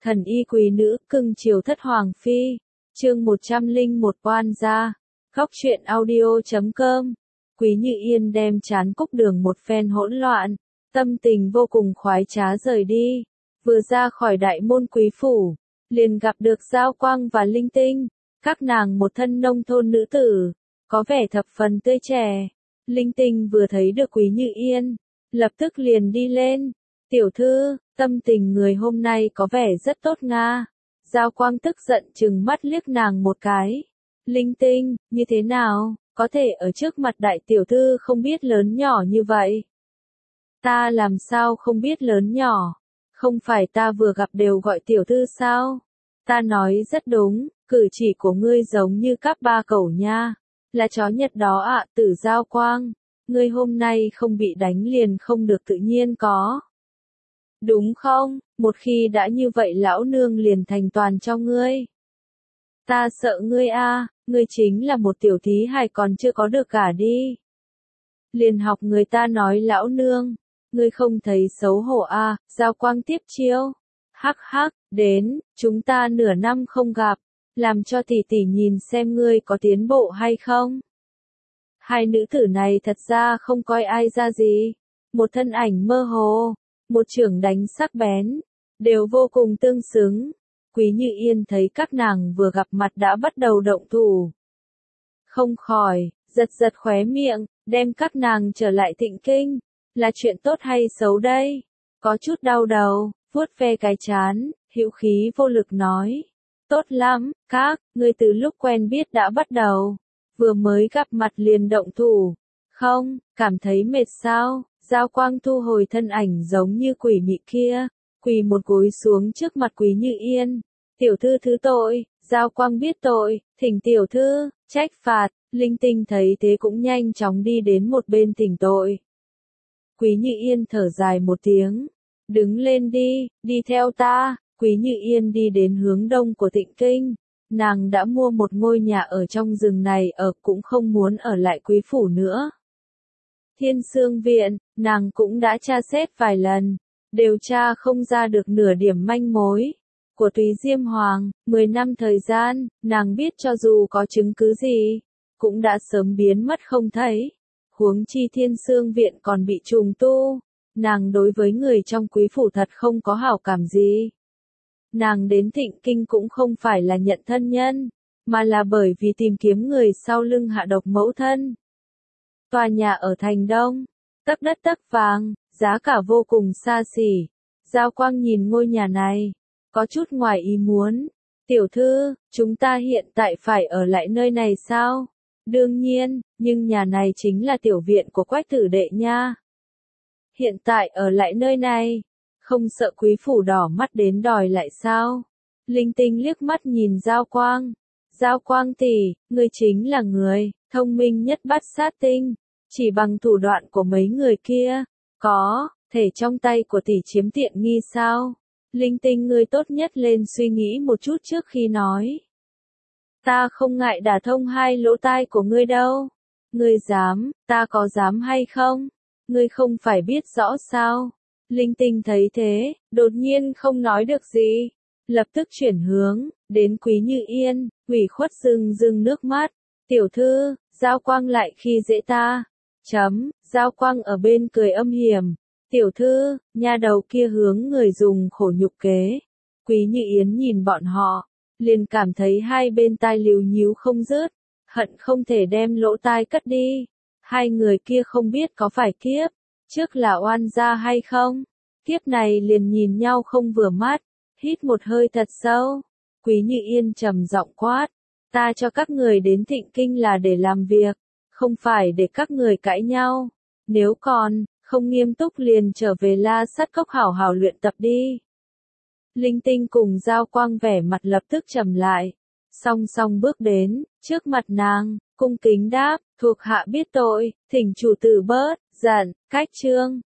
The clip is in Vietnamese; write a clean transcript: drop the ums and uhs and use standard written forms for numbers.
Thần y quý nữ, cưng chiều thất hoàng phi. Chương 101 oan gia. Góc truyện audio.com. Quý Như Yên đem chán cúc đường một phen hỗn loạn, tâm tình vô cùng khoái trá rời đi. Vừa ra khỏi đại môn quý phủ, liền gặp được Giao Quang và Linh Tinh, các nàng một thân nông thôn nữ tử, có vẻ thập phần tươi trẻ. Linh Tinh vừa thấy được Quý Như Yên, lập tức liền đi lên. Tiểu thư, tâm tình người hôm nay có vẻ rất tốt nga. Giao Quang tức giận trừng mắt liếc nàng một cái. Linh Tinh, như thế nào, có thể ở trước mặt đại tiểu thư không biết lớn nhỏ như vậy? Ta làm sao không biết lớn nhỏ? Không phải ta vừa gặp đều gọi tiểu thư sao? Ta nói rất đúng, cử chỉ của ngươi giống như các ba cẩu nha. Là chó Nhật đó ạ. Tử Giao Quang, ngươi hôm nay không bị đánh liền không được tự nhiên có. Đúng không, một khi đã như vậy lão nương liền thành toàn cho ngươi. Ta sợ ngươi a, ngươi chính là một tiểu thí hài còn chưa có được cả đi. Liền học người ta nói lão nương, ngươi không thấy xấu hổ a? Giao Quang tiếp chiêu. Hắc hắc, đến, chúng ta nửa năm không gặp, làm cho tỷ tỷ nhìn xem ngươi có tiến bộ hay không. Hai nữ tử này thật ra không coi ai ra gì, một thân ảnh mơ hồ, một chưởng đánh sắc bén, đều vô cùng tương xứng. Quý Như Yên thấy các nàng vừa gặp mặt đã bắt đầu động thủ, không khỏi giật giật khóe miệng, đem các nàng trở lại Thịnh Kinh, là chuyện tốt hay xấu đây? Có chút đau đầu, vuốt ve cái trán, hữu khí vô lực nói, tốt lắm, các ngươi từ lúc quen biết đã bắt đầu, vừa mới gặp mặt liền động thủ, không, cảm thấy mệt sao? Giao Quang thu hồi thân ảnh giống như quỷ mị kia, quỳ một gối xuống trước mặt Quý Như Yên. Tiểu thư thứ tội. Giao Quang biết tội, thỉnh tiểu thư trách phạt. Linh Tinh thấy thế cũng nhanh chóng đi đến một bên thỉnh tội. Quý Như Yên thở dài một tiếng, đứng lên đi, đi theo ta. Quý Như Yên đi đến hướng đông của Thịnh Kinh, nàng đã mua một ngôi nhà ở trong rừng này ở, cũng không muốn ở lại quý phủ nữa. Thiên Sương Viện, nàng cũng đã tra xét vài lần, đều tra không ra được nửa điểm manh mối. Của Túy Diêm Hoàng, 10 năm thời gian, nàng biết cho dù có chứng cứ gì, cũng đã sớm biến mất không thấy. Huống chi Thiên Sương Viện còn bị trùng tu, nàng đối với người trong quý phủ thật không có hảo cảm gì. Nàng đến Thịnh Kinh cũng không phải là nhận thân nhân, mà là bởi vì tìm kiếm người sau lưng hạ độc mẫu thân. Tòa nhà ở thành Đông, tấc đất tấc vàng, giá cả vô cùng xa xỉ. Giao Quang nhìn ngôi nhà này, có chút ngoài ý muốn. Tiểu thư, chúng ta hiện tại phải ở lại nơi này sao? Đương nhiên, nhưng nhà này chính là tiểu viện của Quách tử đệ nha. Hiện tại ở lại nơi này, không sợ quý phủ đỏ mắt đến đòi lại sao? Linh Tinh liếc mắt nhìn Giao Quang. Giao Quang tỷ, ngươi chính là người thông minh nhất Bát Sát Tinh. Chỉ bằng thủ đoạn của mấy người kia, có thể trong tay của tỷ chiếm tiện nghi sao? Linh Tinh, ngươi tốt nhất lên suy nghĩ một chút trước khi nói. Ta không ngại đả thông hai lỗ tai của ngươi đâu. Ngươi dám, ta có dám hay không? Ngươi không phải biết rõ sao? Linh Tinh thấy thế, đột nhiên không nói được gì. Lập tức chuyển hướng, đến Quý Như Yên, ủy khuất rưng rưng nước mắt. Tiểu thư, Giao Quang lại khi dễ ta. Giao Quang ở bên cười âm hiểm. Tiểu thư, nha đầu kia hướng người dùng khổ nhục kế. Quý Như Yên nhìn bọn họ, liền cảm thấy hai bên tai líu nhíu không dứt, hận không thể đem lỗ tai cất đi. Hai người kia không biết có phải kiếp trước là oan gia hay không? Kiếp này liền nhìn nhau không vừa mắt, hít một hơi thật sâu. Quý Như Yên trầm giọng quát, ta cho các người đến Thịnh Kinh là để làm việc, không phải để các người cãi nhau. Nếu còn không nghiêm túc liền trở về La Sắt Cốc hảo hảo luyện tập đi. Linh Tinh cùng Giao Quang vẻ mặt lập tức trầm lại, song song bước đến trước mặt nàng, cung kính đáp, thuộc hạ biết tội, thỉnh chủ tử bớt giận. Cách chương